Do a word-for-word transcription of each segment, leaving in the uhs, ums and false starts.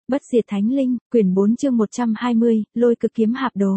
Bất diệt thánh linh, quyển bốn chương một trăm hai mươi, lôi cực kiếm hạp đồ.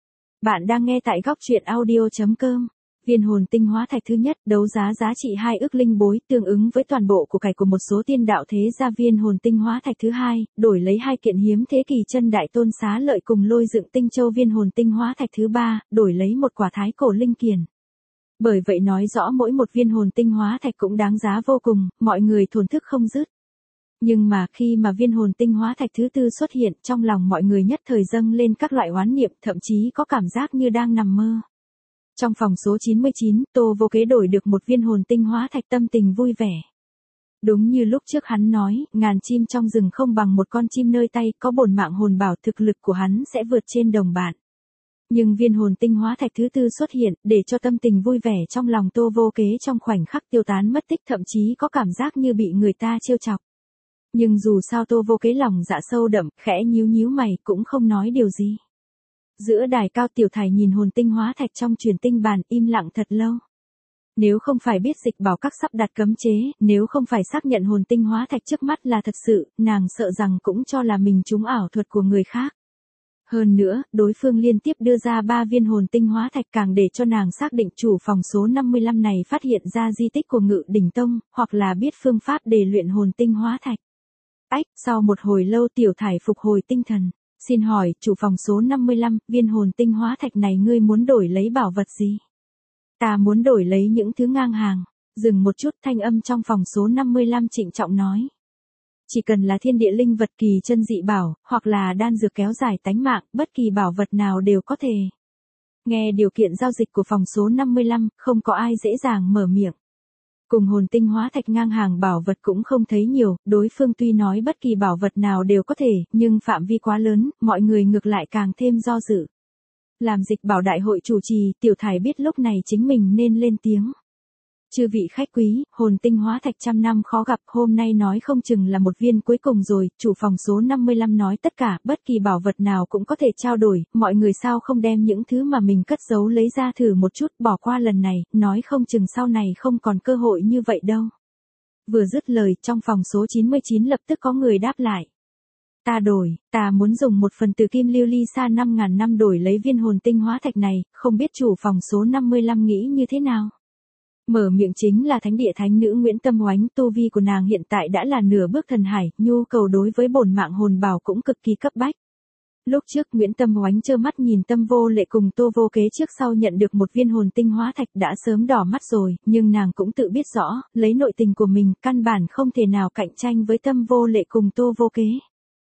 Bạn đang nghe tại góc truyện audio.com. Viên hồn tinh hóa thạch thứ nhất, đấu giá giá trị hai ức linh bối, tương ứng với toàn bộ của cải của một số tiên đạo thế gia. Viên hồn tinh hóa thạch thứ hai, đổi lấy hai kiện hiếm thế kỳ chân đại tôn xá lợi cùng lôi dựng tinh châu. Viên hồn tinh hóa thạch thứ ba, đổi lấy một quả thái cổ linh kiền. Bởi vậy nói rõ mỗi một viên hồn tinh hóa thạch cũng đáng giá vô cùng, mọi người thổn thức không dứt. Nhưng mà khi mà viên hồn tinh hóa thạch thứ tư xuất hiện, trong lòng mọi người nhất thời dâng lên các loại oán niệm, thậm chí có cảm giác như đang nằm mơ. Trong phòng số chín mươi chín, Tô Vô Kế đổi được một viên hồn tinh hóa thạch, tâm tình vui vẻ. Đúng như lúc trước hắn nói, ngàn chim trong rừng không bằng một con chim nơi tay, có bổn mạng hồn bảo thực lực của hắn sẽ vượt trên đồng bạn. Nhưng viên hồn tinh hóa thạch thứ tư xuất hiện, để cho tâm tình vui vẻ trong lòng Tô Vô Kế trong khoảnh khắc tiêu tán mất tích, thậm chí có cảm giác như bị người ta trêu chọc. Nhưng dù sao Tô Vô Kế lòng dạ sâu đậm, khẽ nhíu nhíu mày, cũng không nói điều gì. Giữa đài cao, Tiểu Thải nhìn hồn tinh hóa thạch trong truyền tinh bàn, im lặng thật lâu. Nếu không phải biết Dịch Bảo Các sắp đặt cấm chế, nếu không phải xác nhận hồn tinh hóa thạch trước mắt là thật sự, nàng sợ rằng cũng cho là mình trúng ảo thuật của người khác. Hơn nữa, đối phương liên tiếp đưa ra ba viên hồn tinh hóa thạch càng để cho nàng xác định chủ phòng số năm mươi lăm này phát hiện ra di tích của Ngự Đỉnh Tông, hoặc là biết phương pháp để luyện hồn tinh hóa thạch. Ách, sau một hồi lâu Tiểu Thải phục hồi tinh thần. Xin hỏi, chủ phòng số năm mươi lăm, viên hồn tinh hóa thạch này ngươi muốn đổi lấy bảo vật gì? Ta muốn đổi lấy những thứ ngang hàng. Dừng một chút, thanh âm trong phòng số năm mươi lăm trịnh trọng nói. Chỉ cần là thiên địa linh vật kỳ chân dị bảo, hoặc là đan dược kéo dài tánh mạng, bất kỳ bảo vật nào đều có thể. Nghe điều kiện giao dịch của phòng số năm mươi lăm, không có ai dễ dàng mở miệng. Cùng hồn tinh hóa thạch ngang hàng bảo vật cũng không thấy nhiều, đối phương tuy nói bất kỳ bảo vật nào đều có thể, nhưng phạm vi quá lớn, mọi người ngược lại càng thêm do dự. Làm Dịch Bảo đại hội chủ trì, Tiểu Thải biết lúc này chính mình nên lên tiếng. Chư vị khách quý, hồn tinh hóa thạch trăm năm khó gặp, hôm nay nói không chừng là một viên cuối cùng rồi. Chủ phòng số năm mươi lăm nói tất cả, bất kỳ bảo vật nào cũng có thể trao đổi, mọi người sao không đem những thứ mà mình cất giấu lấy ra thử một chút, bỏ qua lần này, nói không chừng sau này không còn cơ hội như vậy đâu. Vừa dứt lời, trong phòng số chín mươi chín lập tức có người đáp lại. Ta đổi, ta muốn dùng một phần từ kim lưu ly sa năm ngàn năm đổi lấy viên hồn tinh hóa thạch này, không biết chủ phòng số năm mươi lăm nghĩ như thế nào? Mở miệng chính là thánh địa thánh nữ Nguyễn Tâm Oánh, tu vi của nàng hiện tại đã là nửa bước thần hải, nhu cầu đối với bổn mạng hồn bảo cũng cực kỳ cấp bách. Lúc trước Nguyễn Tâm Oánh trơ mắt nhìn Tâm Vô Lệ cùng Tô Vô Kế trước sau nhận được một viên hồn tinh hóa thạch đã sớm đỏ mắt rồi, nhưng nàng cũng tự biết rõ, lấy nội tình của mình, căn bản không thể nào cạnh tranh với Tâm Vô Lệ cùng Tô Vô Kế.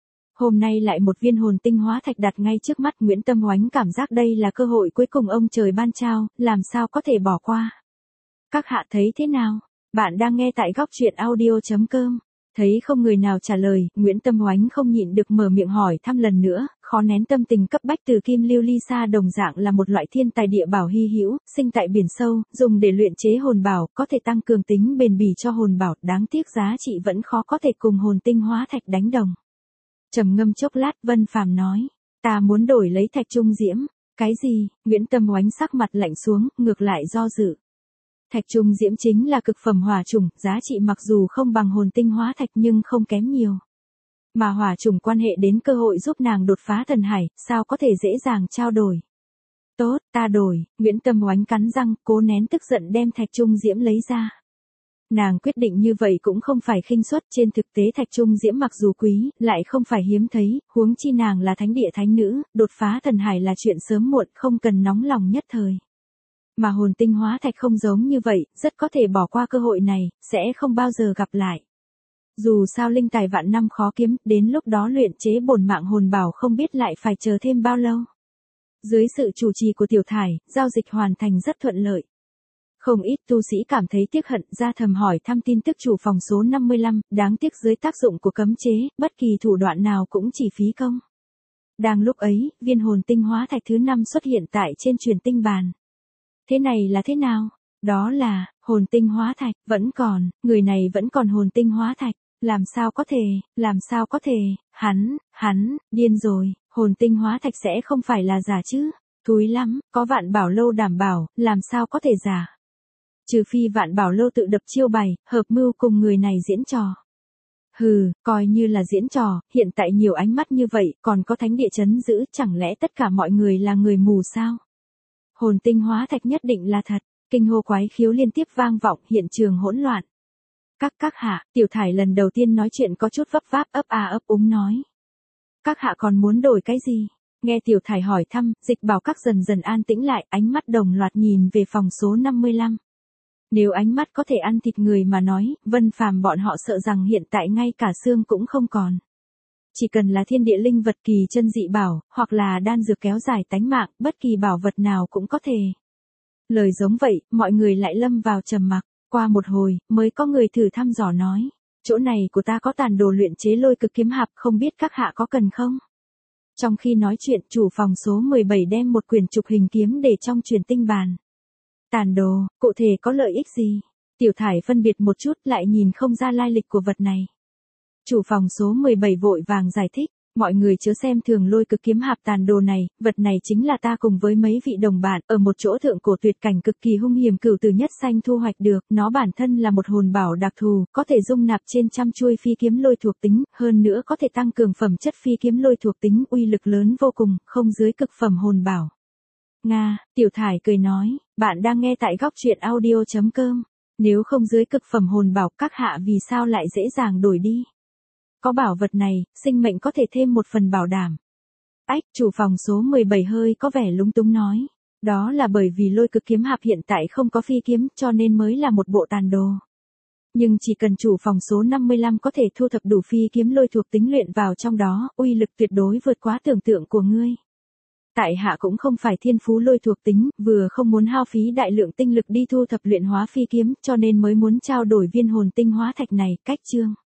Hôm nay lại một viên hồn tinh hóa thạch đặt ngay trước mắt, Nguyễn Tâm Oánh cảm giác đây là cơ hội cuối cùng ông trời ban trao, làm sao có thể bỏ qua. Các hạ thấy thế nào? Bạn đang nghe tại góc truyện audio.com. Thấy không người nào trả lời, Nguyễn Tâm Oánh không nhịn được mở miệng hỏi thăm lần nữa, khó nén tâm tình cấp bách. Từ kim lưu ly sa đồng dạng là một loại thiên tài địa bảo hy hữu, sinh tại biển sâu, dùng để luyện chế hồn bảo, có thể tăng cường tính bền bỉ cho hồn bảo, đáng tiếc giá trị vẫn khó có thể cùng hồn tinh hóa thạch đánh đồng. Trầm ngâm chốc lát, Vân Phàm nói, ta muốn đổi lấy thạch trung diễm. Cái gì? Nguyễn Tâm Oánh sắc mặt lạnh xuống, ngược lại do dự. Thạch trung diễm chính là cực phẩm hỏa chủng, giá trị mặc dù không bằng hồn tinh hóa thạch nhưng không kém nhiều. Mà hỏa chủng quan hệ đến cơ hội giúp nàng đột phá thần hải, sao có thể dễ dàng trao đổi. Tốt, ta đổi. Nguyễn Tâm Oánh cắn răng, cố nén tức giận đem thạch trung diễm lấy ra. Nàng quyết định như vậy cũng không phải khinh suất, trên thực tế thạch trung diễm mặc dù quý, lại không phải hiếm thấy, huống chi nàng là thánh địa thánh nữ, đột phá thần hải là chuyện sớm muộn, không cần nóng lòng nhất thời. Mà hồn tinh hóa thạch không giống như vậy, rất có thể bỏ qua cơ hội này, sẽ không bao giờ gặp lại. Dù sao linh tài vạn năm khó kiếm, đến lúc đó luyện chế bổn mạng hồn bảo không biết lại phải chờ thêm bao lâu. Dưới sự chủ trì của Tiểu Thải, giao dịch hoàn thành rất thuận lợi. Không ít tu sĩ cảm thấy tiếc hận, ra thầm hỏi thăm tin tức chủ phòng số năm mươi lăm, đáng tiếc dưới tác dụng của cấm chế, bất kỳ thủ đoạn nào cũng chỉ phí công. Đang lúc ấy, viên hồn tinh hóa thạch thứ năm xuất hiện tại trên truyền tinh bàn. Thế này là thế nào? Đó là, hồn tinh hóa thạch, vẫn còn, người này vẫn còn hồn tinh hóa thạch, làm sao có thể, làm sao có thể, hắn, hắn, điên rồi, hồn tinh hóa thạch sẽ không phải là giả chứ, thúi lắm, có Vạn Bảo Lâu đảm bảo, làm sao có thể giả. Trừ phi Vạn Bảo Lâu tự đập chiêu bày, hợp mưu cùng người này diễn trò. Hừ, coi như là diễn trò, hiện tại nhiều ánh mắt như vậy, còn có thánh địa chấn giữ, chẳng lẽ tất cả mọi người là người mù sao? Hồn tinh hóa thạch nhất định là thật, kinh hô quái khiếu liên tiếp vang vọng, hiện trường hỗn loạn. Các các hạ, Tiểu Thải lần đầu tiên nói chuyện có chút vấp váp ấp a ấp úng nói. Các hạ còn muốn đổi cái gì? Nghe Tiểu Thải hỏi thăm, Dịch Bảo Các dần dần an tĩnh lại, ánh mắt đồng loạt nhìn về phòng số năm mươi lăm. Nếu ánh mắt có thể ăn thịt người mà nói, Vân Phàm bọn họ sợ rằng hiện tại ngay cả xương cũng không còn. Chỉ cần là thiên địa linh vật kỳ chân dị bảo, hoặc là đan dược kéo dài tánh mạng, bất kỳ bảo vật nào cũng có thể. Lời giống vậy, mọi người lại lâm vào trầm mặc, qua một hồi, mới có người thử thăm dò nói. Chỗ này của ta có tàn đồ luyện chế lôi cực kiếm hạp, không biết các hạ có cần không? Trong khi nói chuyện, chủ phòng số mười bảy đem một quyển trục hình kiếm để trong truyền tinh bàn. Tàn đồ, cụ thể có lợi ích gì? Tiểu Thải phân biệt một chút lại nhìn không ra lai lịch của vật này. Chủ phòng số mười bảy vội vàng giải thích, mọi người chớ xem thường lôi cực kiếm hạp tàn đồ này, vật này chính là ta cùng với mấy vị đồng bạn ở một chỗ thượng cổ tuyệt cảnh cực kỳ hung hiểm cửu tử nhất sanh thu hoạch được, nó bản thân là một hồn bảo đặc thù, có thể dung nạp trên trăm chuôi phi kiếm lôi thuộc tính, hơn nữa có thể tăng cường phẩm chất phi kiếm lôi thuộc tính, uy lực lớn vô cùng, không dưới cực phẩm hồn bảo. Nga, Tiểu Thải cười nói, bạn đang nghe tại góc truyện audio chấm com, nếu không dưới cực phẩm hồn bảo các hạ vì sao lại dễ dàng đổi đi? Có bảo vật này, sinh mệnh có thể thêm một phần bảo đảm. Ách, chủ phòng số mười bảy hơi có vẻ lúng túng nói. Đó là bởi vì lôi cực kiếm hạp hiện tại không có phi kiếm cho nên mới là một bộ tàn đồ. Nhưng chỉ cần chủ phòng số năm mươi lăm có thể thu thập đủ phi kiếm lôi thuộc tính luyện vào trong đó, uy lực tuyệt đối vượt quá tưởng tượng của ngươi. Tại hạ cũng không phải thiên phú lôi thuộc tính, vừa không muốn hao phí đại lượng tinh lực đi thu thập luyện hóa phi kiếm cho nên mới muốn trao đổi viên hồn tinh hóa thạch này, cách chương.